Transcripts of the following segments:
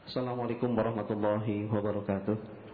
Assalamualaikum warahmatullahi wabarakatuh.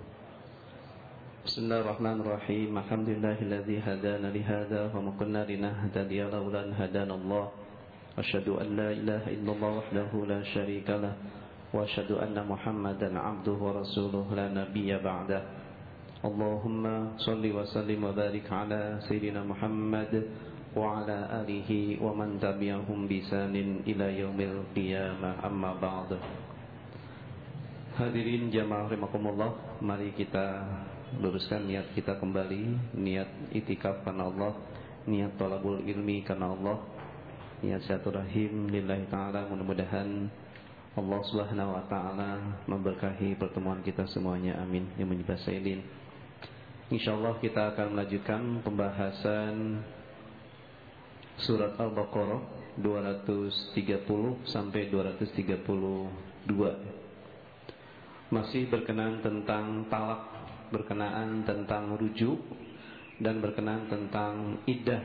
Bismillahirrahmanirrahim. Alhamdulillahilladzi hadana lihada wa ma kunna linahtadiya laula an hadanallah. Asyhadu an la ilaha illallah wahdahu la syarikalah wa asyhadu anna Muhammadan 'abduhu wa rasuluhu la nabiyya ba'dah. Allahumma shalli wa sallim wa barik ala sayyidina Muhammad wa ala alihi wa man tabi'ahum bi ihsanin ila yaumil qiyamah. Amma ba'd. Hadirin jamaah rahimakumullah, mari kita luruskan niat kita kembali, niat itikaf karena Allah, niat thalabul ilmi karena Allah, niat silaturahim lillahi ta'ala. Mudah-mudahan Allah subhanahu wa ta'ala memberkahi pertemuan kita semuanya, amin ya rabbal alamin. InsyaAllah kita akan melanjutkan pembahasan surat Al-Baqarah 230 sampai 232. Masih berkenaan tentang talak, berkenaan tentang rujuk, dan berkenaan tentang iddah.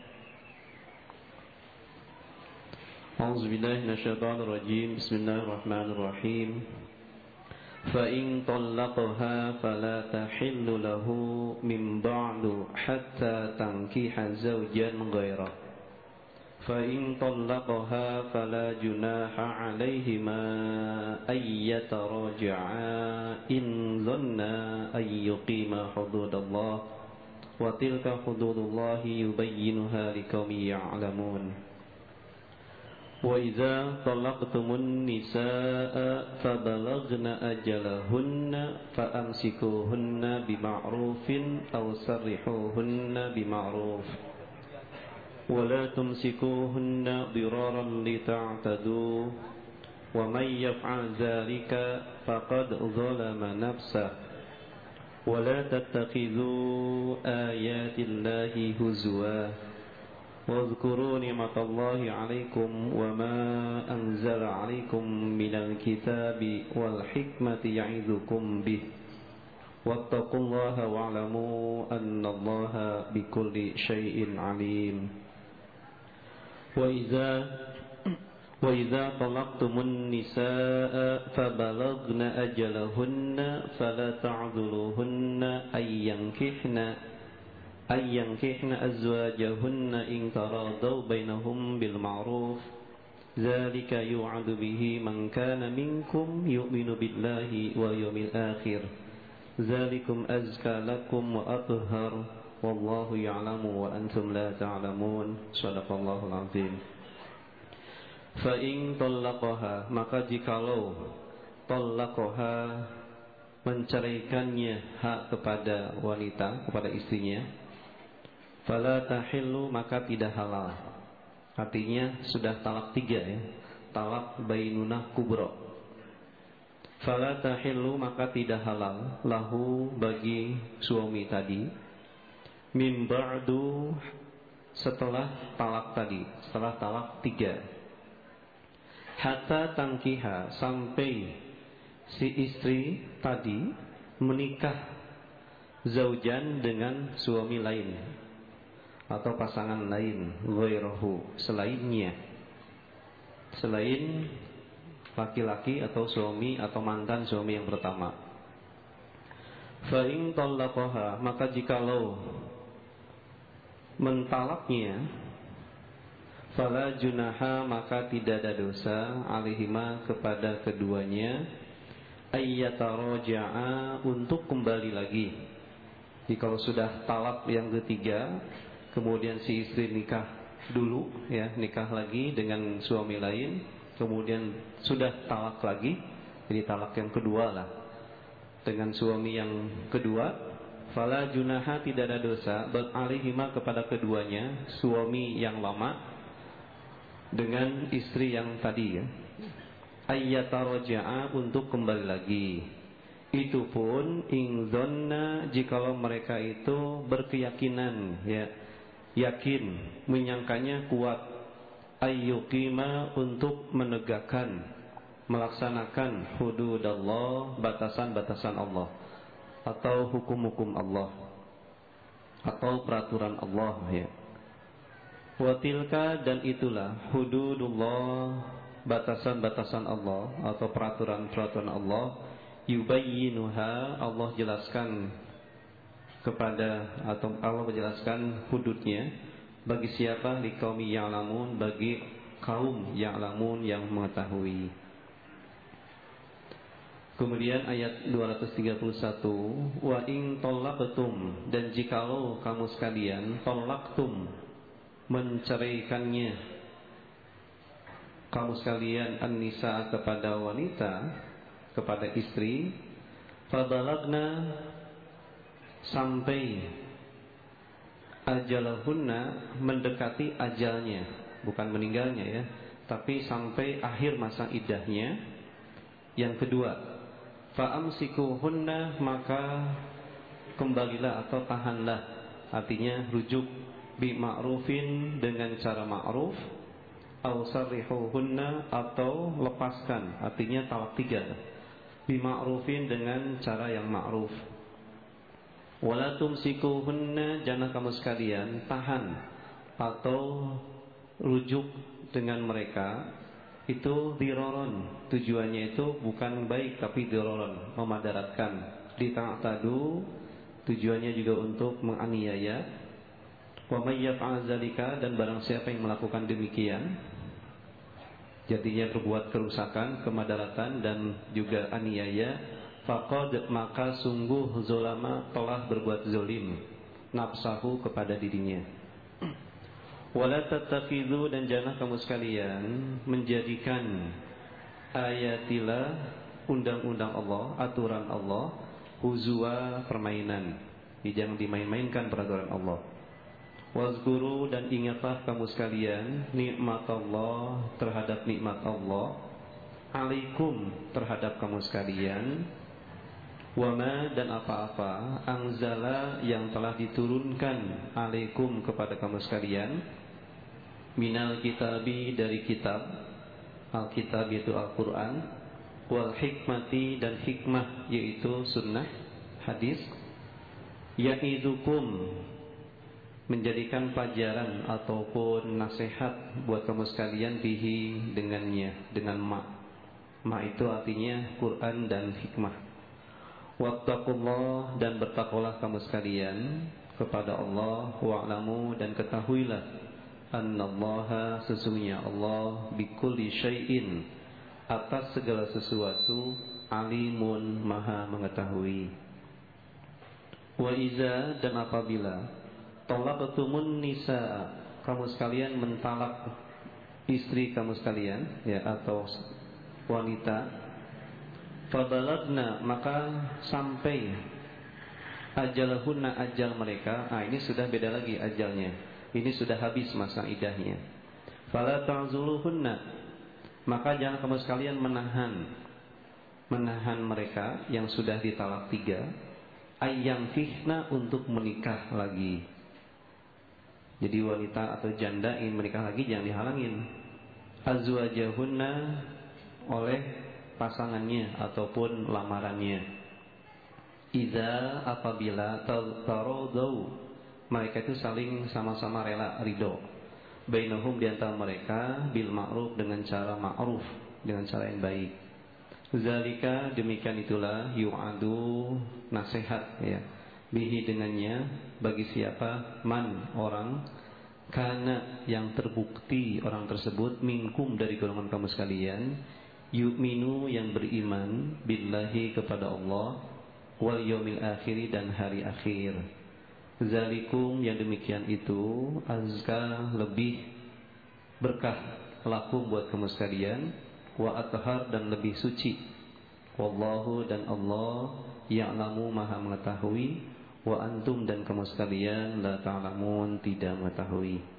A'udzubillahi minasyaitonirrajim. Bismillahirrahmanirrahim. Fa in talaqaha fala tahillu lahu min ba'du hatta tankiha zawjan ghairah. فَإِن طَلَّقَهَا فَلَا جُنَاحَ عَلَيْهِمَا أَن يَتَرَاجَعَا إِن ظَنَّا أَن يُقِيمَا حُدُودَ اللَّهِ وَتِلْكَ حُدُودُ اللَّهِ يُبَيِّنُهَا لِقَوْمٍ يَعْلَمُونَ وَإِذَا طَلَّقْتُمُ النِّسَاءَ فَبَلَغْنَ أَجَلَهُنَّ فَأَمْسِكُوهُنَّ بِمَعْرُوفٍ أَوْ سَرِّحُوهُنَّ بِمَعْرُوفٍ ولا تمسكوهن ضرارا لتعتدوا ومن يفعل ذلك فقد ظلم نفسه ولا تتخذوا آيات الله هزوا واذكروا نعمة الله عليكم وما أنزل عليكم من الكتاب والحكمة يعظكم به واتقوا الله واعلموا أن الله بكل شيء عليم وإذا طلقتم النساء فبلغن أجلهن فلا تعذلوهن أن ينكحن أزواجهن إن تراضوا بينهم بالمعروف ذلك يوعظ به من كان منكم يؤمن بالله واليوم الآخر ذلكم أزكى لكم وأطهر Wallahu ya'lamu wa antum la ta'lamun. Shadaqallahul azim. Fa in talaqaha, maka jikalau talaqaha, menceraikannya hak kepada wanita, kepada istrinya, fala tahillu, maka tidak halal. Artinya sudah talak 3 ya. Talak bainunah kubra. Fala tahillu, maka tidak halal lahu, bagi suami tadi, min ba'du, setelah talak tadi, setelah talak 3, hatta tangkiha, sampai si istri tadi menikah zaujan, dengan suami lain atau pasangan lain, ghairahu, selainnya, selain laki-laki atau suami atau mantan suami yang pertama. Fa in talaqaha, maka jikalau mentalaknya, fala junaha, maka tidak ada dosa, alaihima, kepada keduanya, ayyataraja'a, untuk kembali lagi. Jadi kalau sudah talak yang ketiga, kemudian si istri nikah dulu ya, nikah lagi dengan suami lain, kemudian sudah talak lagi, jadi talak yang kedua lah, dengan suami yang kedua, fala junaha, tidak ada dosa, alaihima, kepada keduanya, suami yang lama dengan istri yang tadi ya, ayyataraja'a, untuk kembali lagi. Itu pun in dhanna, jikalau mereka itu berkeyakinan ya, yakin, menyangkanya kuat, ayyuqima, untuk menegakkan, melaksanakan hududallah, batasan-batasan Allah, atau hukum-hukum Allah, atau peraturan Allah ya. Watilka, dan itulah, hududullah, batasan-batasan Allah atau peraturan-peraturan Allah, yubayyinuha, Allah jelaskan kepada, atau Allah menjelaskan hududnya bagi siapa, liqaumi ya'lamun, bagi kaum ya'lamun yang mengetahui. Kemudian ayat 231, wa in talaqtum, dan jikalau kamu sekalian talaqtum, menceraikannya kamu sekalian, an-nisa, kepada wanita, kepada istri, fabalagna, sampai ajalahunna, mendekati ajalnya, bukan meninggalnya ya, tapi sampai akhir masa iddahnya. Yang kedua, fa'amsikuhunna, maka kembalilah atau tahanlah, artinya rujuk, bi ma'rufin, dengan cara ma'ruf, au sarrihuhunna, atau lepaskan, artinya talak 3, bi ma'rufin, dengan cara yang ma'ruf. Wala tumsikuhunna, jangan kamu sekalian tahan atau rujuk dengan mereka, itu diroron, tujuannya itu bukan baik tapi diroron, memadaratkan. Dita'tadu, tujuannya juga untuk menganiaya. Wa may yaf'al zalika, dan barang siapa yang melakukan demikian, jadinya berbuat kerusakan, kemadaratan dan juga aniaya, faqad, maka sungguh zolama, telah berbuat zolim, nafsahu, kepada dirinya. Wala tattakhidhu, dan jangan kamu sekalian menjadikan ayatillah, undang-undang Allah, aturan Allah, huzwa, permainan. Jangan dimain-mainkan peraturan Allah. Wazkuru, dan ingatlah kamu sekalian nikmat Allah, terhadap nikmat Allah, alaikum, terhadap kamu sekalian, wama, dan apa-apa, anzala, yang telah diturunkan, alaikum, kepada kamu sekalian, minal kitabi, dari kitab, Alkitab yaitu Al-Quran, wal hikmati, dan hikmah yaitu sunnah, hadis, ya'idukum, menjadikan pelajaran ataupun nasihat buat kamu sekalian, bihi, dengannya, dengan ma itu artinya Quran dan hikmah. Wattaqullah, dan bertakwalah kamu sekalian kepada Allah, wa'lamu, dan ketahuilah, annallaha, sesungguhnya Allah, bikulli syai'in, atas segala sesuatu, alimun, maha mengetahui. Wa iza, dan apabila talaqtumun nisaa, kamu sekalian mentalak istri kamu sekalian, ya, atau wanita, fabalagna, maka sampai ajalahunna, ajal mereka. Ini sudah beda lagi ajalnya, ini sudah habis masa idahnya. Fala ta'zuluhunna, maka jangan kamu sekalian menahan mereka yang sudah ditalak 3, ayyang fihna, untuk menikah lagi. Jadi wanita atau janda ingin menikah lagi, jangan dihalangin. Azwajahunna, oleh pasangannya ataupun lamarannya. Idza, apabila taradau, mereka itu saling sama-sama rela, ridho, bainahum, di antara mereka, bil ma'ruf, dengan cara ma'ruf, dengan cara yang baik. Zalika, demikian itulah, yu'adu, nasihat, ya, bihi, dengannya, bagi siapa, man, orang, kana, yang terbukti orang tersebut, minkum, dari golongan kamu sekalian, yu'minu, yang beriman, billahi, kepada Allah, wal yaumil akhiri, dan hari akhir. Zalikum, yang demikian itu, azka, lebih berkah, lakum, buat kamu sekalian, wa athhar, dan lebih suci. Wallahu, dan Allah, ya'lamu, maha mengetahui, wa antum, dan kamu sekalian, la ta'lamun, tidak mengetahui.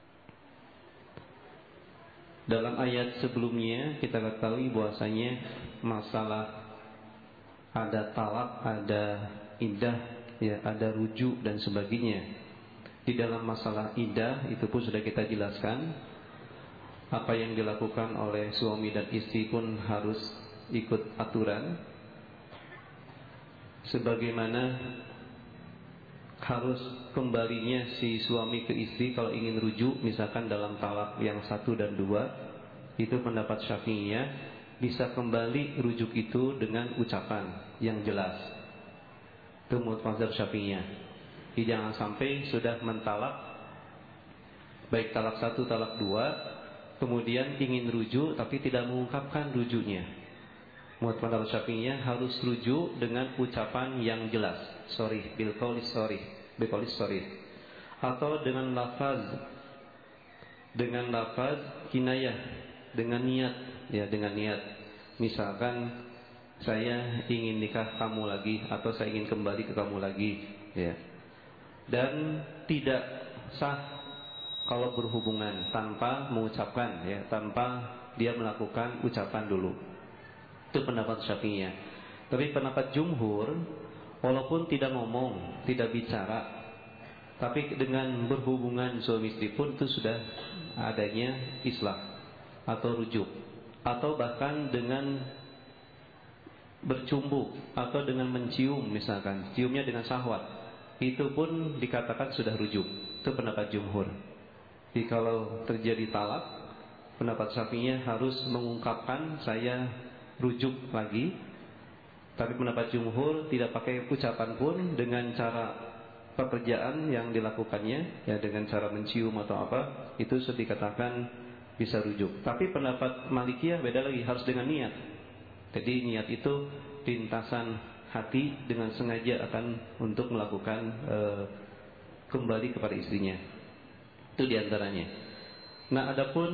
Dalam ayat sebelumnya kita ketahui bahwasanya masalah ada talak, ada iddah, ya, ada rujuk dan sebagainya. Di dalam masalah iddah itu pun sudah kita jelaskan, apa yang dilakukan oleh suami dan istri pun harus ikut aturan, sebagaimana harus kembalinya si suami ke istri kalau ingin rujuk, misalkan dalam talak yang 1 dan 2, Itu pendapat Syafi'iyah, bisa kembali rujuk itu dengan ucapan yang jelas. Itu mazhab Syafi'iyah. Jadi jangan sampai sudah mentalak, baik talak 1, talak 2, kemudian ingin rujuk tapi tidak mengungkapkan rujuknya. Menurut pendapat Syafi'iyah harus rujuk dengan ucapan yang jelas, sorry, bil qaulis sorry, atau dengan lafaz kinayah, dengan niat, ya, dengan niat. Misalkan saya ingin nikah kamu lagi, atau saya ingin kembali ke kamu lagi, ya. Dan tidak sah kalau berhubungan tanpa mengucapkan, ya, tanpa dia melakukan ucapan dulu. Itu pendapat Syafi'iyah. Tapi pendapat jumhur, walaupun tidak ngomong, tidak bicara, tapi dengan berhubungan suami istri pun itu sudah adanya islah atau rujuk, atau bahkan dengan bercumbu atau dengan mencium, misalkan ciumnya dengan syahwat, itu pun dikatakan sudah rujuk. Itu pendapat jumhur. Jadi kalau terjadi talak, pendapat Syafi'iyah harus mengungkapkan saya rujuk lagi. Tapi pendapat jumhur tidak pakai ucapan pun, dengan cara pekerjaan yang dilakukannya, ya, dengan cara mencium atau apa, itu sudah dikatakan bisa rujuk. Tapi pendapat Malikiyah beda lagi, harus dengan niat. Jadi niat itu lintasan hati dengan sengaja akan untuk melakukan kembali kepada istrinya. Itu diantaranya. Nah, adapun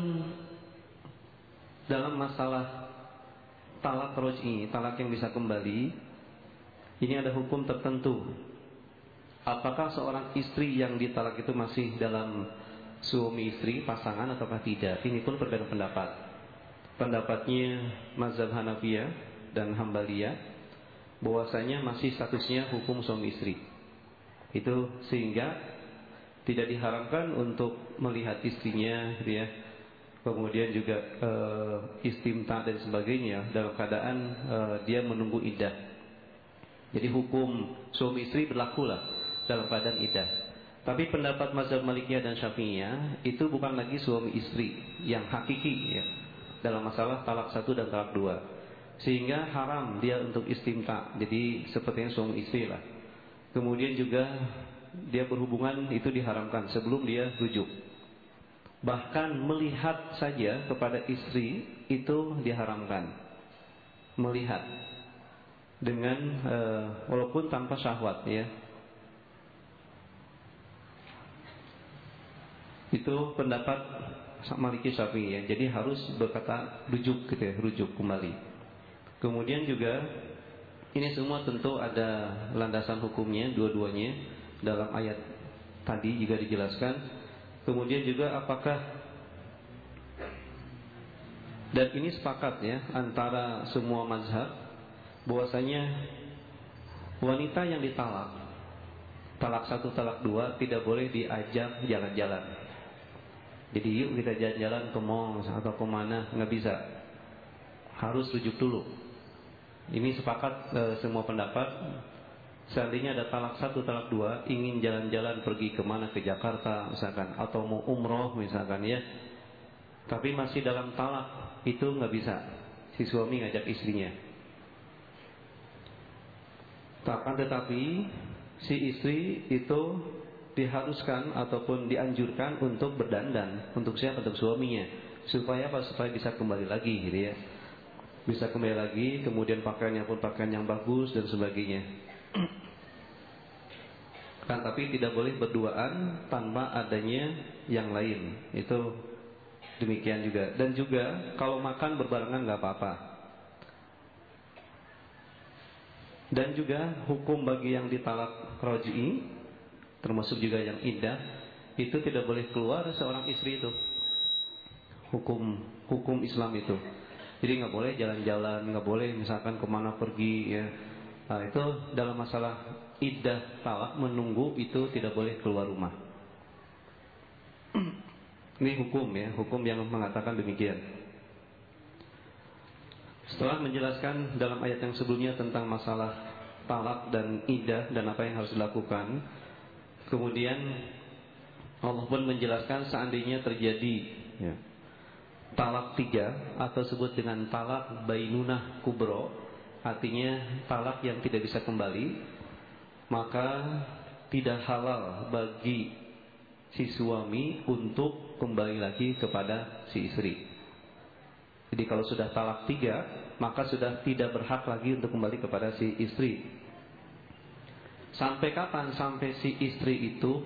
dalam masalah talak roj'i, talak yang bisa kembali, ini ada hukum tertentu. Apakah seorang istri yang ditalak itu masih dalam suami istri, pasangan, ataukah tidak? Ini pun berbeda pendapat. Pendapatnya mazhab Hanafiyah dan Hambaliyah, bahwasanya masih statusnya hukum suami istri. Itu sehingga tidak diharamkan untuk melihat istrinya, ya, kemudian juga istimta dan sebagainya dalam keadaan dia menunggu iddah. Jadi hukum suami istri berlakulah dalam keadaan iddah. Tapi pendapat mazhab Malikiyah dan Syafi'iyah itu bukan lagi suami istri yang hakiki, ya, dalam masalah talak 1 dan talak 2, sehingga haram dia untuk istimta. Jadi sepertinya suami istri lah. Kemudian juga dia berhubungan itu diharamkan sebelum dia rujuk. Bahkan melihat saja kepada istri itu diharamkan. Melihat dengan walaupun tanpa syahwat, ya. Itu pendapat Maliki Syafi'i, ya. Jadi harus berkata rujuk gitu, ya, rujuk kembali. Kemudian juga ini semua tentu ada landasan hukumnya dua-duanya dalam ayat tadi juga dijelaskan. Kemudian juga apakah, dan ini sepakat, ya, antara semua mazhab, bahwasanya wanita yang ditalak, talak 1, talak 2, tidak boleh diajak jalan-jalan. Jadi yuk kita jalan-jalan ke mall atau kemana, nggak bisa. Harus rujuk dulu. Ini sepakat semua pendapat. Seandainya ada talak 1, talak 2, ingin jalan-jalan pergi kemana, ke Jakarta misalkan, atau mau umroh misalkan, ya, tapi masih dalam talak, itu nggak bisa si suami ngajak istrinya. Tetapi si istri itu diharuskan ataupun dianjurkan untuk berdandan. Untuk siapa? Untuk suaminya. Supaya apa? Supaya bisa kembali lagi, gitu, ya. Bisa kembali lagi, kemudian pakaiannya pun pakaian yang bagus dan sebagainya. Kan, tapi tidak boleh berduaan tanpa adanya yang lain. Itu demikian juga. Dan juga kalau makan berbarengan nggak apa-apa. Dan juga hukum bagi yang ditalak roj'i, termasuk juga yang iddah, itu tidak boleh keluar seorang istri itu. Hukum Islam itu. Jadi nggak boleh jalan-jalan, nggak boleh misalkan kemana pergi, ya. Nah, itu dalam masalah iddah talak menunggu, itu tidak boleh keluar rumah. Ini hukum, ya, hukum yang mengatakan demikian. Setelah menjelaskan dalam ayat yang sebelumnya tentang masalah talak dan iddah dan apa yang harus dilakukan, kemudian Allah pun menjelaskan seandainya terjadi, ya, talak 3 atau sebut dengan talak bainunah kubro, artinya talak yang tidak bisa kembali, maka tidak halal bagi si suami untuk kembali lagi kepada si istri. Jadi kalau sudah talak 3, maka sudah tidak berhak lagi untuk kembali kepada si istri. Sampai kapan? Sampai si istri itu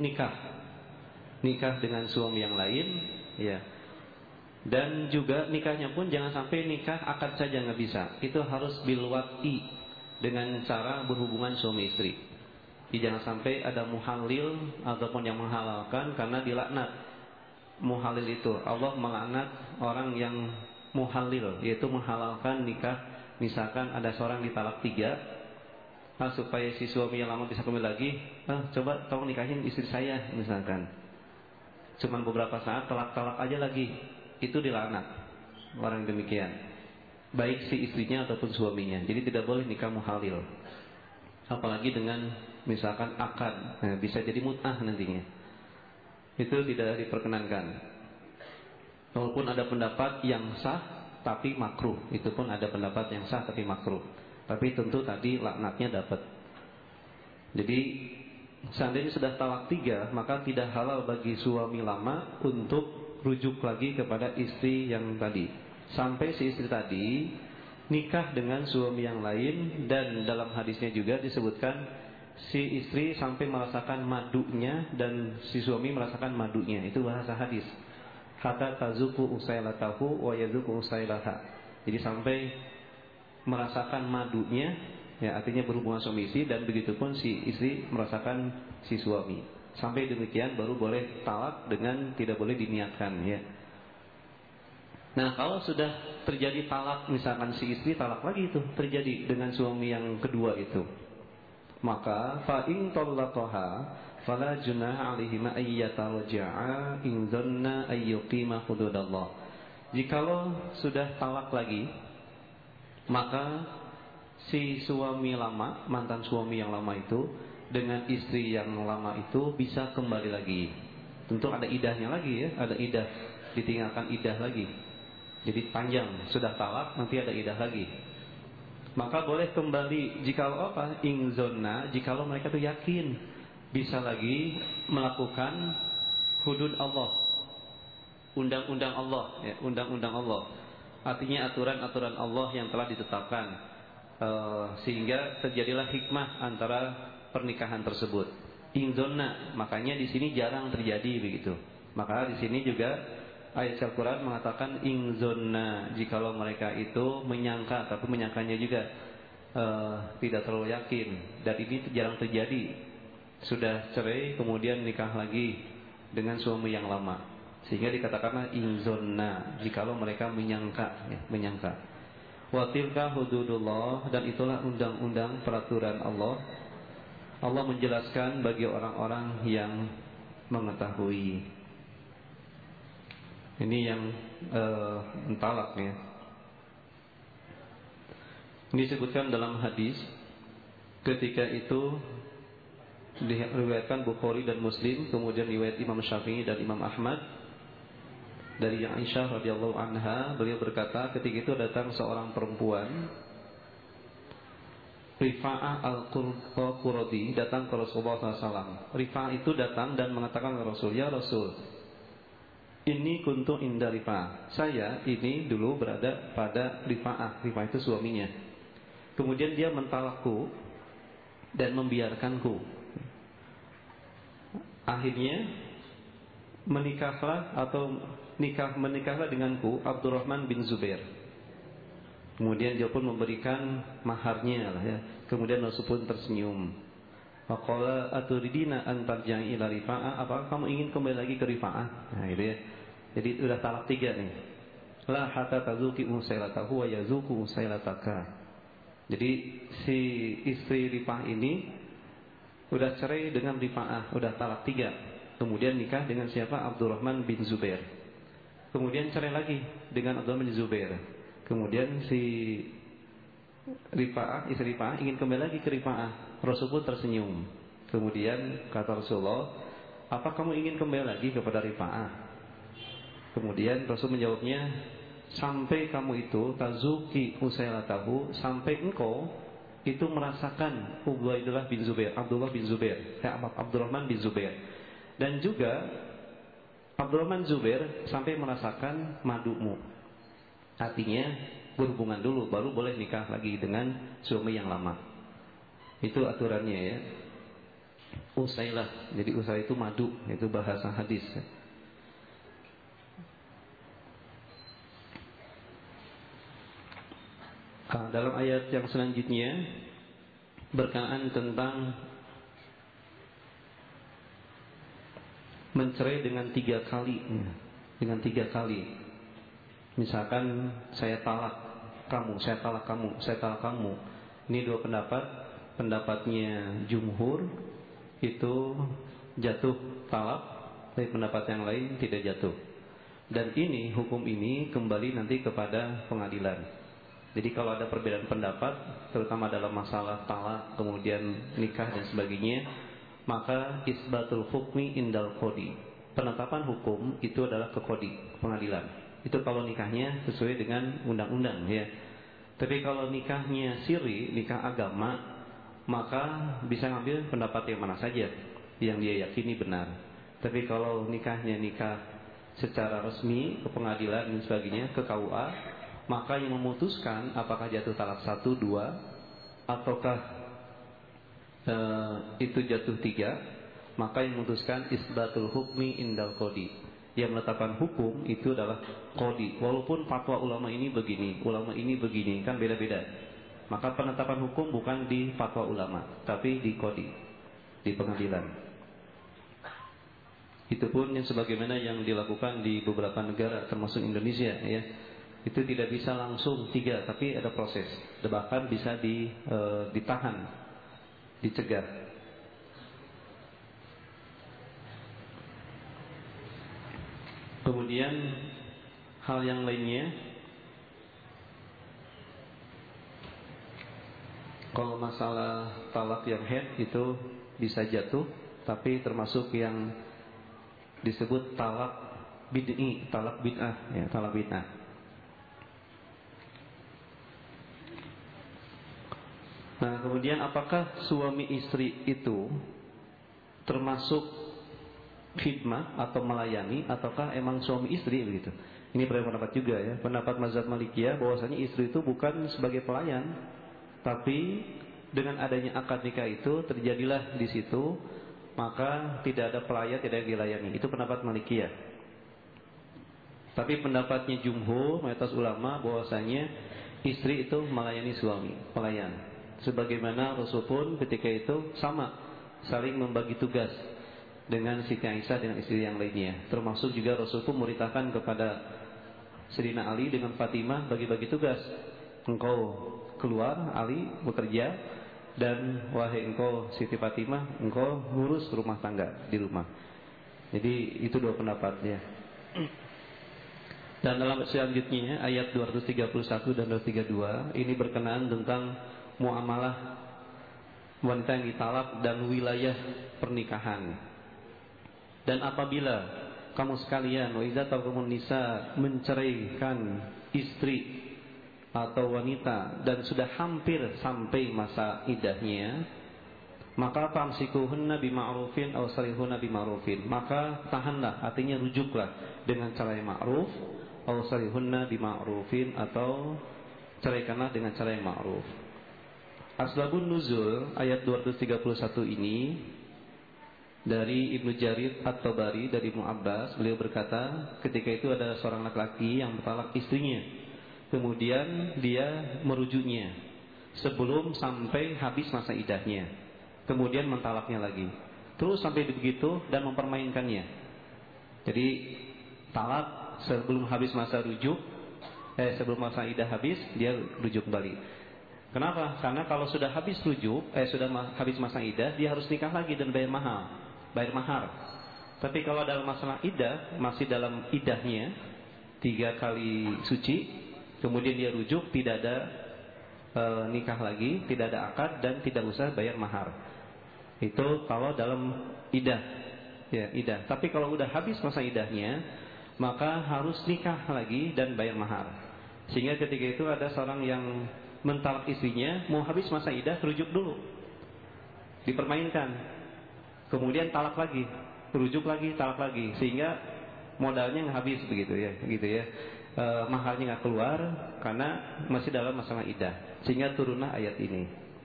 nikah dengan suami yang lain, ya. Dan juga nikahnya pun jangan sampai nikah akad saja, nggak bisa. Itu harus bil wat'i, dengan cara berhubungan suami istri. Jadi jangan sampai ada muhalil ataupun yang menghalalkan karena dilaknat. Muhalil itu Allah melaknat orang yang muhalil, yaitu menghalalkan nikah. Misalkan ada seorang ditalak 3, supaya si suami yang lama bisa kembali lagi, coba tolong nikahin istri saya misalkan. Cuman beberapa saat talak aja lagi, itu dilaknat orang demikian, baik si istrinya ataupun suaminya. Jadi tidak boleh nikah muhalil, apalagi dengan misalkan akad, bisa jadi mut'ah nantinya. Itu tidak diperkenankan. Walaupun ada pendapat yang sah tapi makruh, itu pun ada pendapat yang sah tapi makruh. Tapi tentu tadi laknatnya dapat. Jadi seandainya sudah talak 3, maka tidak halal bagi suami lama untuk rujuk lagi kepada istri yang tadi, sampai si istri tadi nikah dengan suami yang lain. Dan dalam hadisnya juga disebutkan si istri sampai merasakan madunya dan si suami merasakan madunya. Itu bahasa hadis, hatta tazuku usailatahu wa yazuku usailaha. Jadi sampai merasakan madunya, ya, artinya berhubungan suami istri, dan begitu pun si istri merasakan si suami. Sampai demikian baru boleh talak dengan tidak boleh diniatkan, ya. Nah, kalau sudah terjadi talak, misalkan si istri talak lagi, itu terjadi dengan suami yang kedua itu, maka fa in talaqaha fala junaha 'alaihima ayyataraja'a in dhanna ayyuqima hududallah. Jikalau sudah talak lagi, maka si suami lama, mantan suami yang lama itu dengan istri yang lama itu bisa kembali lagi. Tentu ada idahnya lagi, ya, ada idah, ditinggalkan idah lagi. Jadi panjang, sudah talak nanti ada idah lagi. Maka boleh kembali jikalau apa? Ingzonna, jikalau mereka itu yakin bisa lagi melakukan hudud Allah, undang-undang Allah, ya, undang-undang Allah. Artinya aturan-aturan Allah yang telah ditetapkan, sehingga terjadilah hikmah antara pernikahan tersebut. Ingzonna, makanya di sini jarang terjadi begitu. Maka di sini juga ayat Al-Quran mengatakan ingzonna, jikalau mereka itu menyangka, tapi menyangkanya juga tidak terlalu yakin. Dan ini jarang terjadi. Sudah cerai kemudian nikah lagi dengan suami yang lama, sehingga dikatakanlah ingzonna, jikalau mereka menyangka, ya, menyangka. Wa tilka hududullah, dan itulah undang-undang peraturan Allah. Allah menjelaskan bagi orang-orang yang mengetahui. Ini yang talaknya. Ini disebutkan dalam hadis. Ketika itu diriwayatkan Bukhari dan Muslim, kemudian riwayat Imam Syafi'i dan Imam Ahmad dari Aisyah radhiyallahu anha, beliau berkata, ketika itu datang seorang perempuan, Rifa'ah al-Quradi, datang ke Rasulullah SAW. Rifa'ah itu datang dan mengatakan ke Rasul, ya Rasul, ini kuntu inda Rifa'ah, saya ini dulu berada pada Rifa'ah. Rifa'ah itu suaminya. Kemudian dia mentalakku dan membiarkanku. Akhirnya menikahlah denganku Abdurrahman bin Zubair. Kemudian dia pun memberikan maharnya lah, ya. Kemudian Rasul pun tersenyum. Faqala aturidina an tarja'i ila Rifa'ah, apakah kamu ingin kembali lagi ke Rifa'ah? Nah, itu ya. Jadi sudah talak 3 nih. La hatta tazuki usailatahu wa yazuku usailataka. Jadi si istri Rifa'ah ini sudah cerai dengan Rifa'ah, sudah talak 3. Kemudian nikah dengan siapa? Abdurrahman bin Zubair. Kemudian cerai lagi dengan Abdurrahman bin Zubair. Kemudian si Rifa'ah, istri Rifa'ah ingin kembali lagi ke Rifa'ah. Rasul pun tersenyum. Kemudian kata Rasulullah, apa kamu ingin kembali lagi kepada Rifa'ah? Kemudian Rasul menjawabnya, sampai kamu itu tazuki usailatahu, sampai engkau itu merasakan Ubaidullah bin Zubair, Abdurrahman bin Zubair, dan juga Abdurrahman Zubair sampai merasakan madumu. Artinya berhubungan dulu baru boleh nikah lagi dengan suami yang lama. Itu aturannya ya. Usailah, jadi usailah itu madu, itu bahasa hadis. Dalam ayat yang selanjutnya berkenaan tentang mencerai dengan 3 kali, dengan 3 kali. Misalkan saya talak kamu, saya talak kamu, saya talak kamu. Ini 2 pendapat. Pendapatnya jumhur itu jatuh talak, tapi pendapat yang lain tidak jatuh. Dan ini hukum ini kembali nanti kepada pengadilan. Jadi kalau ada perbedaan pendapat, terutama dalam masalah talak, kemudian nikah dan sebagainya, maka isbatul hukmi indal qadi. Penetapan hukum itu adalah ke qadi, pengadilan. Itu kalau nikahnya sesuai dengan undang-undang ya. Tapi kalau nikahnya siri, nikah agama, maka bisa ngambil pendapat yang mana saja yang dia yakini benar. Tapi kalau nikahnya nikah secara resmi ke pengadilan dan sebagainya, ke KUA, maka yang memutuskan apakah jatuh talak 1, 2, ataukah itu jatuh 3, maka yang memutuskan isbatul hukmi indal qadi. Yang menetapkan hukum itu adalah qadi. Walaupun fatwa ulama ini begini, ulama ini begini, kan beda-beda. Maka penetapan hukum bukan di fatwa ulama, tapi di qadi, di pengadilan. Itu pun yang sebagaimana yang dilakukan di beberapa negara termasuk Indonesia ya. Itu tidak bisa langsung 3, tapi ada proses. Bahkan bisa ditahan, dicegah. Kemudian hal yang lainnya, kalau masalah talak yang haid itu bisa jatuh, tapi termasuk yang disebut talak bid'i, talak bid'ah ya, talak bid'ah. Nah, kemudian apakah suami istri itu termasuk khidmah atau melayani, ataukah emang suami istri begitu? Ini pendapat juga ya, pendapat mazhab Malikiyah bahwasanya istri itu bukan sebagai pelayan, tapi dengan adanya akad nikah itu terjadilah di situ, maka tidak ada pelayan, tidak dilayani. Itu pendapat Malikiyah. Tapi pendapatnya jumhur, mayoritas ulama, bahwasanya istri itu melayani suami, pelayan. Sebagaimana Rasul pun ketika itu sama, saling membagi tugas dengan Siti Aisyah dengan istri yang lainnya. Termasuk juga Rasul pun memerintahkan kepada Sayyidina Ali dengan Fatimah bagi-bagi tugas. Engkau keluar, Ali bekerja, dan wahai engkau Siti Fatimah, engkau ngurus rumah tangga di rumah. Jadi itu 2 pendapatnya. Dan dalam selanjutnya ayat 231 dan 232 ini berkenaan tentang muamalah wanita yang ditalak dan wilayah pernikahan. Dan apabila kamu sekalian wa idza taqamun nisa menceraikan istri atau wanita dan sudah hampir sampai masa iddahnya, maka famsikuhunna bima'rufin aw sarihunna bima'rufin, maka tahanlah, artinya rujuklah dengan cara yang ma'ruf, aw sarihunna bima'rufin, atau ceraikanlah dengan cara yang ma'ruf. Asbabun nuzul ayat 231 ini dari Ibnu Jarir At-Tabari dari Ibnu Abbas, beliau berkata ketika itu ada seorang laki-laki yang bertalak istrinya, kemudian dia merujuknya sebelum sampai habis masa iddahnya, kemudian mentalaknya lagi, terus sampai begitu dan mempermainkannya. Jadi talak sebelum habis masa rujuk, sebelum masa iddah habis dia rujuk kembali. Kenapa? Karena kalau sudah habis rujuk, sudah habis masa iddah, dia harus nikah lagi dan bayar mahar. Tapi kalau dalam masalah iddah, masih dalam iddahnya 3 kali suci, kemudian dia rujuk, tidak ada nikah lagi, tidak ada akad, dan tidak usah bayar mahar. Itu kalau dalam iddah, ya iddah. Tapi kalau udah habis masa iddahnya, maka harus nikah lagi dan bayar mahar. Sehingga ketika itu ada seorang yang mentalak istrinya, mau habis masa iddah rujuk dulu, dipermainkan, kemudian talak lagi, rujuk lagi, talak lagi, sehingga modalnya nggak habis begitu ya, gitu ya. Maharnya nggak keluar karena masih dalam masalah iddah, sehingga turunlah ayat ini.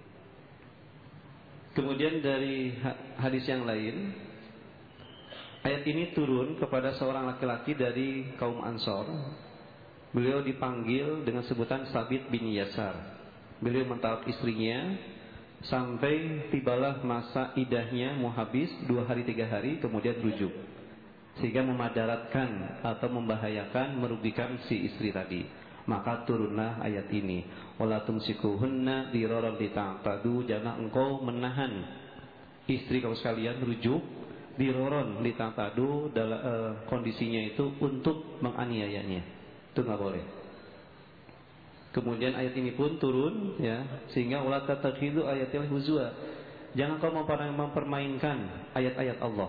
Kemudian dari hadis yang lain, ayat ini turun kepada seorang laki-laki dari kaum Ansor. Beliau dipanggil dengan sebutan Sabit bin Yasar. Beliau mentalak istrinya sampai tibalah masa iddahnya mau habis 2 hari 3 hari, kemudian rujuk, sehingga memadaratkan atau membahayakan, merugikan si istri tadi. Maka turunlah ayat ini, wala tumsikuhunna diraran lita'tadu, jangan engkau menahan istri kamu sekalian rujuk, diraran lita'tadu, kondisinya itu untuk menganiayanya. Itu nggak boleh. Kemudian ayat ini pun turun ya, sehingga wala tatakhidu ayatil huzwa, jangan kau mempermainkan ayat-ayat Allah.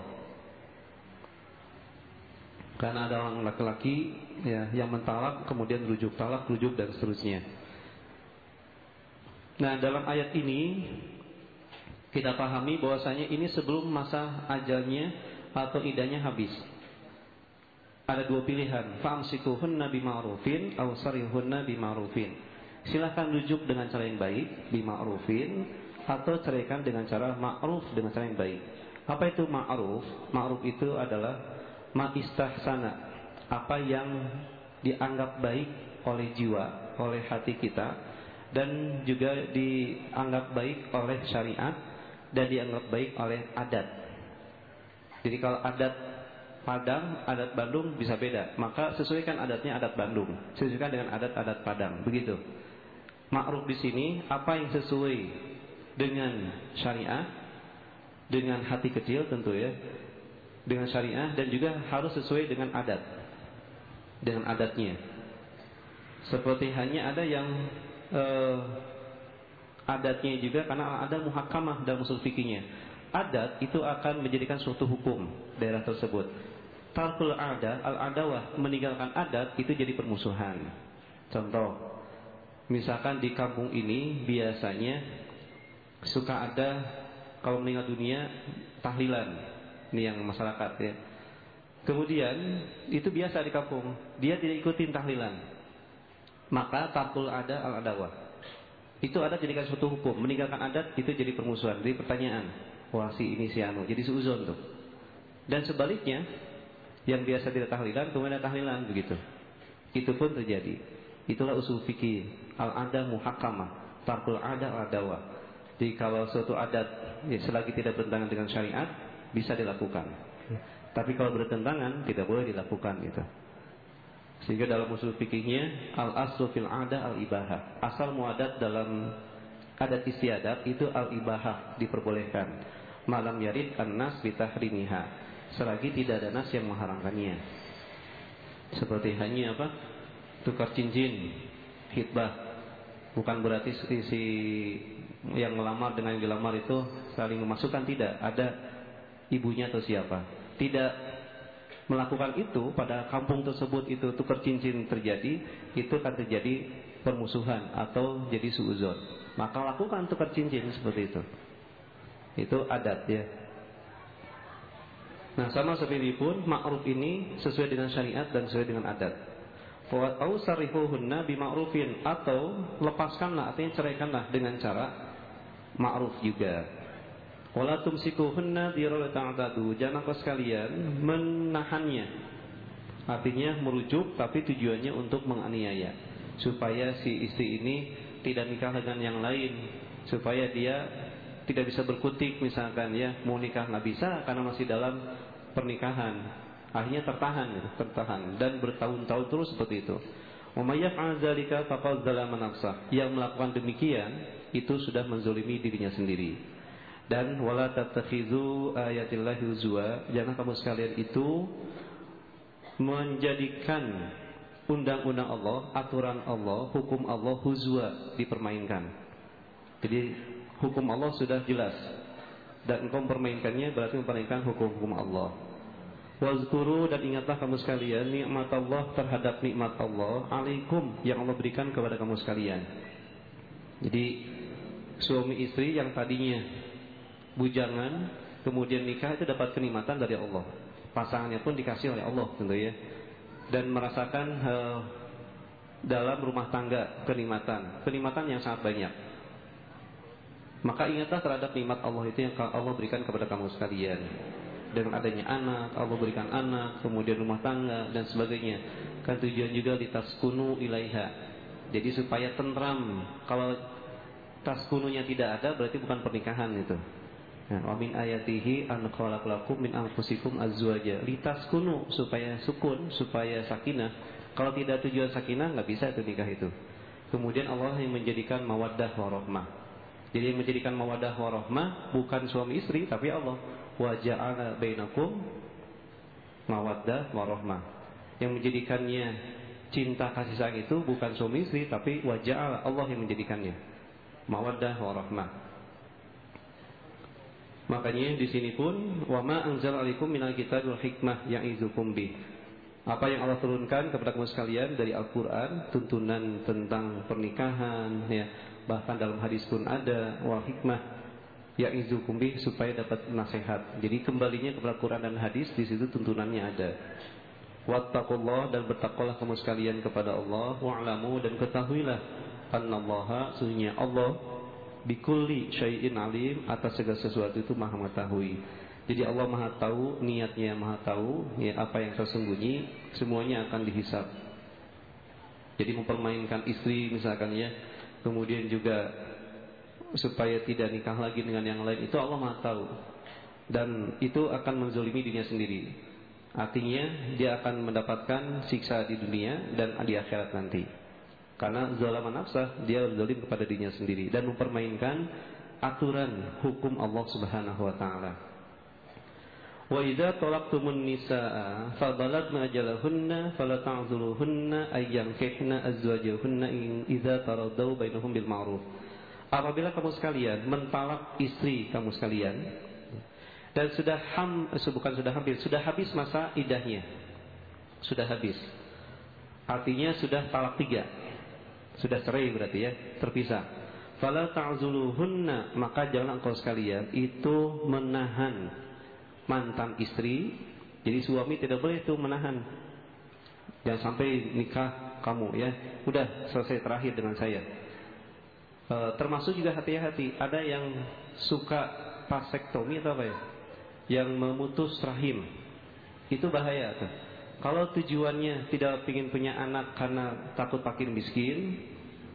Karena ada orang laki-laki ya yang mentalak kemudian rujuk, talak, rujuk dan seterusnya. Nah, dalam ayat ini kita pahami bahwasanya ini sebelum masa ajalnya atau iddahnya habis. Ada 2 pilihan, fa'amsikuhunna bima'rufin aw sarihunna bima'rufin. Silakan rujuk dengan cara yang baik, bima'rufin, atau ceraikan dengan cara ma'ruf, dengan cara yang baik. Apa itu ma'ruf? Ma'ruf itu adalah ma'istahsana, apa yang dianggap baik oleh jiwa, oleh hati kita, dan juga dianggap baik oleh syariat, dan dianggap baik oleh adat. Jadi kalau adat Padang, adat Bandung bisa beda, maka sesuaikan adatnya adat Bandung, sesuaikan dengan adat-adat Padang, begitu. Ma'ruf di sini apa yang sesuai dengan syariah, dengan hati kecil tentu ya, dengan syariah, dan juga harus sesuai dengan adat, dengan adatnya. Seperti hanya ada yang adatnya juga, karena ada muhakamah dalam usul fikihnya. Adat itu akan menjadikan suatu hukum daerah tersebut. Tarkul adat, al-adawah, meninggalkan adat itu jadi permusuhan. Contoh, misalkan di kampung ini biasanya suka ada kalau meninggal dunia tahlilan, ini yang masyarakat ya. Kemudian itu biasa di kampung, dia tidak ikutin tahlilan, maka tarkul adat al-adawah, itu adat jadikan suatu hukum. Meninggalkan adat itu jadi permusuhan, jadi pertanyaan, wah si ini si anu, jadi suuzon tuh. Dan sebaliknya, yang biasa tidak tahlilan kemudian tahlilan, begitu. Itu pun terjadi. Itulah usul fikih, al-adah muhakkamah, tarkul adah al-adawah. Jadi kalau suatu adat ya, selagi tidak bertentangan dengan syariat bisa dilakukan. Tapi kalau bertentangan tidak boleh dilakukan gitu. Sehingga dalam usul fikihnya al-aslu fil adah al-ibahah. Asal muadat dalam adat istiadat itu al-ibahah, diperbolehkan. Malam yarid an-nas bitahrimiha, selagi tidak ada nas yang mengharamkannya. Seperti hanya apa? Tukar cincin, hitbah. Bukan berarti si yang melamar dengan yang dilamar itu saling memasukkan, tidak. Ada ibunya atau siapa. Tidak melakukan itu pada kampung tersebut, itu tukar cincin terjadi, itu akan terjadi permusuhan atau jadi suuzon. Maka lakukan tukar cincin seperti itu. Itu adat ya. Nah, sama seperti pun ma'ruf ini sesuai dengan syariat dan sesuai dengan adat. Wa ausarihuhunna bima'rufin, atau lepaskanlah, artinya ceraikanlah dengan cara ma'ruf juga. Wala tumsikuhunna dirala ta'tadu, jangan kau sekalian menahannya. Artinya merujuk tapi tujuannya untuk menganiaya, supaya si istri ini tidak nikah dengan yang lain, supaya dia tidak bisa berkutik misalkan ya, mau nikah nggak bisa karena masih dalam pernikahan, akhirnya tertahan dan bertahun-tahun terus seperti itu. Umayyah azalika faqad zalama nafsah, yang melakukan demikian itu sudah menzolimi dirinya sendiri. Dan wala tattakhidhu ayatillahi huzwa, jangan kamu sekalian itu menjadikan undang-undang Allah, aturan Allah, hukum Allah huzwa, dipermainkan. Jadi hukum Allah sudah jelas dan engkau mempermainkannya berarti mempermainkan hukum-hukum Allah. Wazkuru, dan ingatlah kamu sekalian nikmat Allah terhadap nikmat Allah alaikum yang Allah berikan kepada kamu sekalian. Jadi suami istri yang tadinya bujangan kemudian nikah itu dapat kenikmatan dari Allah. Pasangannya pun dikasih oleh Allah tentu ya. Dan merasakan dalam rumah tangga kenikmatan yang sangat banyak. Maka ingatlah terhadap nikmat Allah itu yang Allah berikan kepada kamu sekalian. Dengan adanya anak, Allah berikan anak, kemudian rumah tangga dan sebagainya. Kan tujuan juga litaskunu ilaiha. Jadi supaya tentram. Kalau taskununya tidak ada berarti bukan pernikahan itu. Wa min ayatihi an khalaqalakum min anfusikum azwaja litaskunu, supaya sukun, supaya sakinah. Kalau tidak tujuan sakinah nggak bisa itu nikah itu. Kemudian Allah yang menjadikan mawaddah warahmah. Jadi yang menjadikan mawaddah warahmah bukan suami istri tapi Allah. Wa ja'ala bainakum mawaddah warahmah. Yang menjadikannya cinta kasih sayang itu bukan suami istri tapi wa ja'ala, Allah yang menjadikannya mawaddah warahmah. Makanya di sini pun wa ma anzala'alaikum minal kitabi wal hikmah ya'izukum bih. Apa yang Allah turunkan kepada kamu sekalian dari Al-Quran, tuntunan tentang pernikahan ya, bahkan dalam hadis pun ada wal hikmah ya'izukum bih, supaya dapat nasihat. Jadi kembalinya kepada Al-Quran dan hadis, di situ tuntunannya ada. Wattaqullah, dan bertakwalah kamu sekalian kepada Allah. Wa'lamu, dan ketahuilah annallaha, sesungguhnya Allah bikulli syai'in alim, atas segala sesuatu itu maha mengetahui. Jadi Allah maha tahu, niatnya maha tahu ya, apa yang tersembunyi semuanya akan dihisab. Jadi mempermainkan istri misalkan ya, kemudian juga supaya tidak nikah lagi dengan yang lain, itu Allah maha tahu. Dan itu akan menzolimi dirinya sendiri. Artinya dia akan mendapatkan siksa di dunia dan di akhirat nanti. Karena zalama nafsah, dia zalim kepada dirinya sendiri dan mempermainkan aturan hukum Allah Subhanahu wa taala. Wa idza talaqtumun nisaa fa balagna ajalahunna fala ta'dhuluhunna ay yankihna azwajahunna in idza taraddaw bainahum bil ma'ruf. Apabila kamu sekalian mentalak istri kamu sekalian dan sudah habis masa iddahnya. Sudah habis. Artinya sudah talak 3. Sudah cerai berarti ya, terpisah. Fala ta'zuluhunna, maka jangan engkau sekalian itu menahan mantan istri. Jadi suami tidak boleh itu menahan. Jangan sampai nikah kamu ya, udah selesai terakhir dengan saya. Termasuk juga hati-hati, ada yang suka vasektomi atau apa ya, yang memutus rahim. Itu bahaya tuh. Kalau tujuannya tidak ingin punya anak karena takut makin miskin,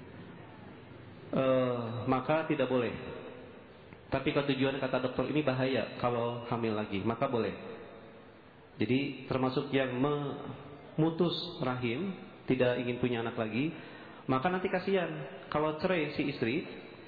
maka tidak boleh. Tapi kalau tujuan kata dokter ini bahaya kalau hamil lagi, maka boleh. Jadi termasuk yang memutus rahim, tidak ingin punya anak lagi, maka nanti kasihan. Kalau cerai si istri,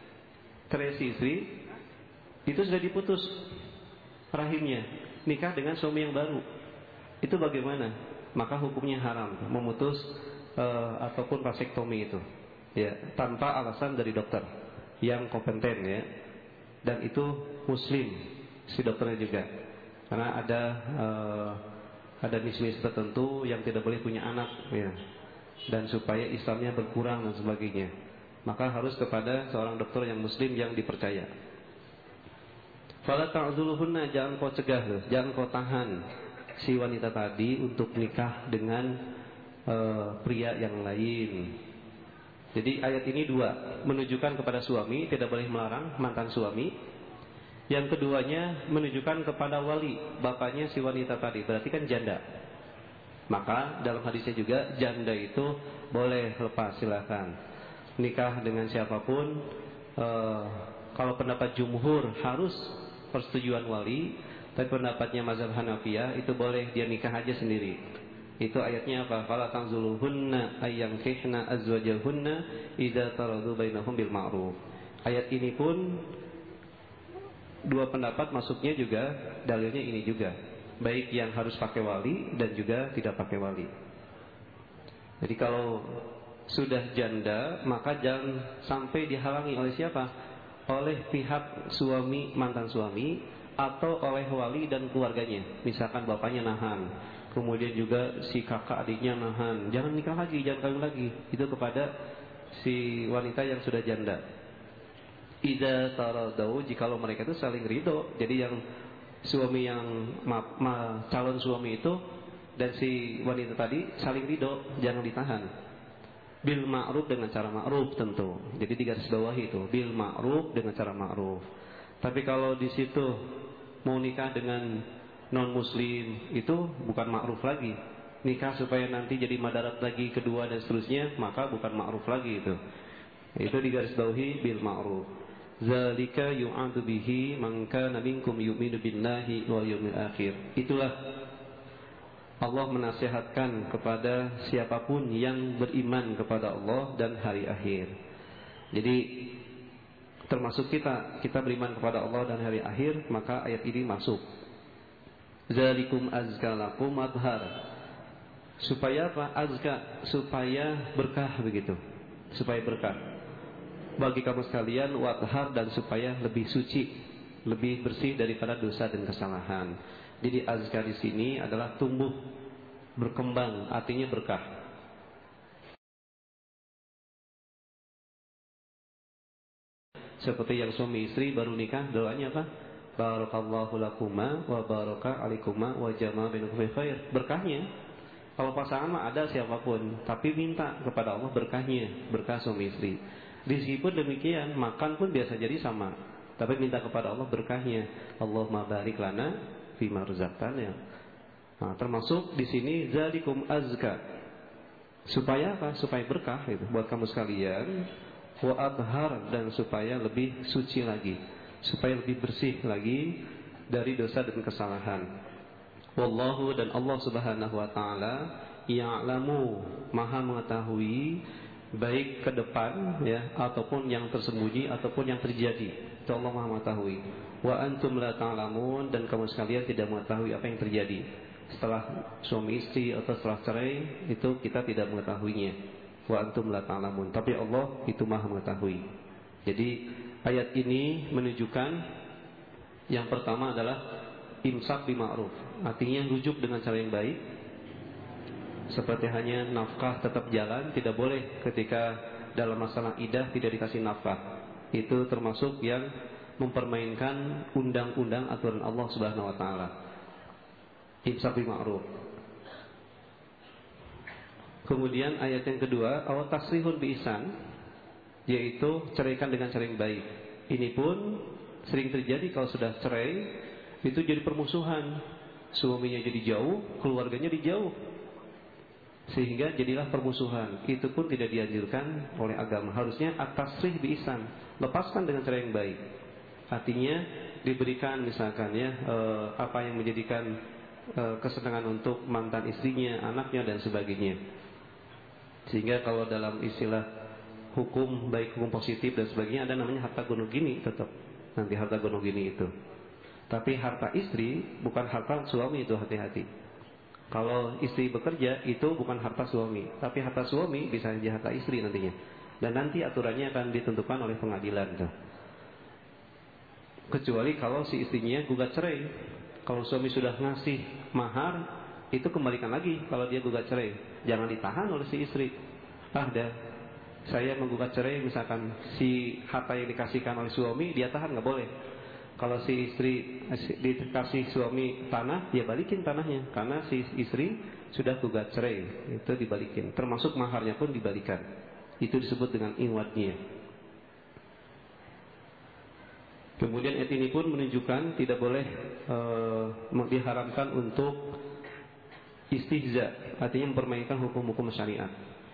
itu sudah diputus rahimnya, nikah dengan suami yang baru. Itu bagaimana? Maka hukumnya haram, memutus ataupun vasektomi itu, ya, tanpa alasan dari dokter yang kompeten ya. Dan itu muslim si dokternya juga, karena ada nismis tertentu yang tidak boleh punya anak ya. Dan supaya Islamnya berkurang dan sebagainya, maka harus kepada seorang dokter yang muslim yang dipercaya. Fala ta'zuluhunna, jangan kau cegah, jangan kau tahan si wanita tadi untuk nikah dengan pria yang lain. Jadi ayat ini 2, menunjukkan kepada suami tidak boleh melarang mantan suami. Yang keduanya menunjukkan kepada wali, bapaknya si wanita tadi, berarti kan janda. Maka dalam hadisnya juga janda itu boleh lepas, silakan nikah dengan siapapun. Kalau pendapat jumhur harus persetujuan wali, tapi pendapatnya mazhab Hanafiyah itu boleh dia nikah aja sendiri. Itu ayatnya apa? Fala tanzuluhunna ayyankihna azwajahunna idza taradu bainahum bil ma'ruf. Ayat ini pun 2 pendapat masuknya juga, dalilnya ini juga. Baik yang harus pakai wali dan juga tidak pakai wali. Jadi kalau sudah janda, maka jangan sampai dihalangi oleh siapa? Oleh pihak suami, mantan suami, atau oleh wali dan keluarganya. Misalkan bapaknya nahan, kemudian juga si kakak adiknya nahan, jangan nikah lagi, jangan kawin lagi. Itu kepada si wanita yang sudah janda. Idza taradau, jikalau mereka itu saling ridho. Jadi yang suami yang calon suami itu dan si wanita tadi saling ridho, jangan ditahan. Bil ma'ruf, dengan cara ma'ruf tentu. Jadi digaris bawahi itu, bil ma'ruf, dengan cara ma'ruf. Tapi kalau di situ mau nikah dengan non muslim, itu bukan ma'ruf lagi. Nikah supaya nanti jadi madarat lagi kedua dan seterusnya, maka bukan ma'ruf lagi itu. Itu digaris bawahi bil ma'ruf. Zalika yu'adu bihi man kana minkum yu'minu billahi wal yawmil akhir. Itulah Allah menasihatkan kepada siapapun yang beriman kepada Allah dan hari akhir. Jadi termasuk kita beriman kepada Allah dan hari akhir, maka ayat ini masuk. Zalikum azka lakum adhar. Supaya apa? Azka, supaya berkah begitu. Supaya berkah bagi kamu sekalian, wadhar, dan supaya lebih suci, lebih bersih daripada dosa dan kesalahan. Jadi azka di sini adalah tumbuh, berkembang, artinya berkah. Seperti yang suami istri baru nikah, doanya apa? Barakallahu lakuma wa baraka alikuma wa jama'a bainakum fi khair. Berkahnya. Kalau pasangan mah ada siapapun, tapi minta kepada Allah berkahnya, berkah suami istri. Meskipun demikian, makan pun biasa jadi sama, tapi minta kepada Allah berkahnya. Allahumma barik lana fima razaqtana. Nah, termasuk di sini zalikum azka. Supaya apa? Supaya berkah itu buat kamu sekalian. Wa adhar, dan supaya lebih suci lagi, supaya lebih bersih lagi dari dosa dan kesalahan. Wallahu, dan Allah Subhanahu wa taala ya'lamu, maha mengetahui baik ke depan ya, ataupun yang tersembunyi ataupun yang terjadi. Itu Allah maha mengetahui. Wa antum la ta'lamun, dan kamu sekalian tidak mengetahui apa yang terjadi setelah suami istri atau setelah cerai. Itu kita tidak mengetahuinya. Wa antum la ta'lamun, tapi Allah itu maha mengetahui. Jadi ayat ini menunjukkan yang pertama adalah imsak bi ma'ruf, artinya rujuk dengan cara yang baik. Seperti hanya nafkah tetap jalan, tidak boleh ketika dalam masalah iddah tidak dikasih nafkah. Itu termasuk yang mempermainkan undang-undang aturan Allah Subhanahu wa taala. Imsak bi ma'ruf. Kemudian ayat yang kedua, aw tasrihun bi ihsan, yaitu ceraikan dengan cara yang baik. Ini pun sering terjadi kalau sudah cerai, itu jadi permusuhan. Suaminya jadi jauh, keluarganya dijauh, sehingga jadilah permusuhan. Itu pun tidak dianjurkan oleh agama. Harusnya at-tasrih bi ihsan, lepaskan dengan cara yang baik. Artinya diberikan misalkan ya apa yang menjadikan kesenangan untuk mantan istrinya, anaknya, dan sebagainya. Sehingga kalau dalam istilah hukum, baik hukum positif dan sebagainya, ada namanya harta gono gini, tetap nanti harta gono gini itu. Tapi harta istri bukan harta suami, itu hati-hati. Kalau istri bekerja itu bukan harta suami, tapi harta suami bisa jadi harta istri nantinya. Dan nanti aturannya akan ditentukan oleh pengadilan tuh. Kecuali kalau si istrinya gugat cerai. Kalau suami sudah ngasih mahar, itu kembalikan lagi kalau dia gugat cerai. Jangan ditahan oleh si istri. Saya menggugat cerai, misalkan si harta yang dikasihkan oleh suami dia tahan, nggak boleh. Kalau si istri dikasih suami tanah, dia balikin tanahnya, karena si istri sudah gugat cerai, itu dibalikin. Termasuk maharnya pun dibalikan. Itu disebut dengan iwadnya. Kemudian ayat ini pun menunjukkan tidak boleh diharamkan untuk istihza, artinya mempermainkan hukum-hukum syariat.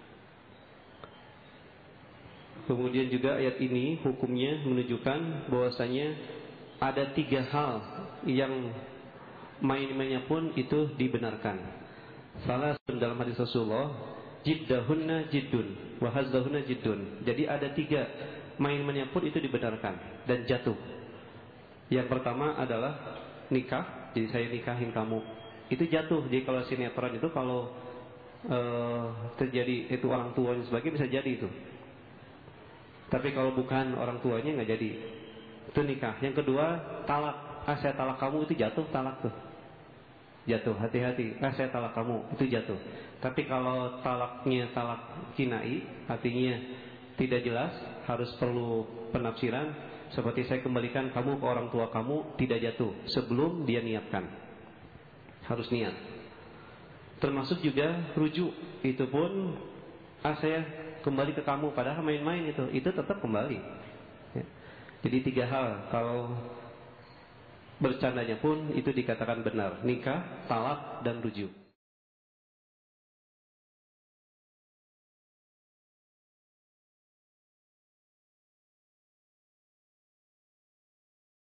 Kemudian juga ayat ini hukumnya menunjukkan bahwasanya ada 3 hal yang main-mainnya pun itu dibenarkan. Salah dalam hadis Rasulullah, jiddahunna jiddun wa hazdahunna jiddun. Jadi ada 3 main-mainnya pun itu dibenarkan dan jatuh. Yang pertama adalah nikah. Jadi saya nikahin kamu, itu jatuh. Jadi kalau sinetron itu kalau terjadi itu orang tuanya sebagainya bisa jadi itu. Tapi kalau bukan orang tuanya nggak jadi. Itu nikah. Yang kedua talak, saya talak kamu, itu jatuh talak tuh. Jatuh, hati-hati. Saya talak kamu, itu jatuh. Tapi kalau talaknya talak kinai, artinya tidak jelas, harus perlu penafsiran. Seperti saya kembalikan kamu ke orang tua kamu, tidak jatuh sebelum dia niatkan. Harus niat. Termasuk juga rujuk, itu pun saya kembali ke kamu, padahal main-main itu tetap kembali. Ya. Jadi 3 hal, kalau bercandanya pun itu dikatakan benar: nikah, talak, dan rujuk.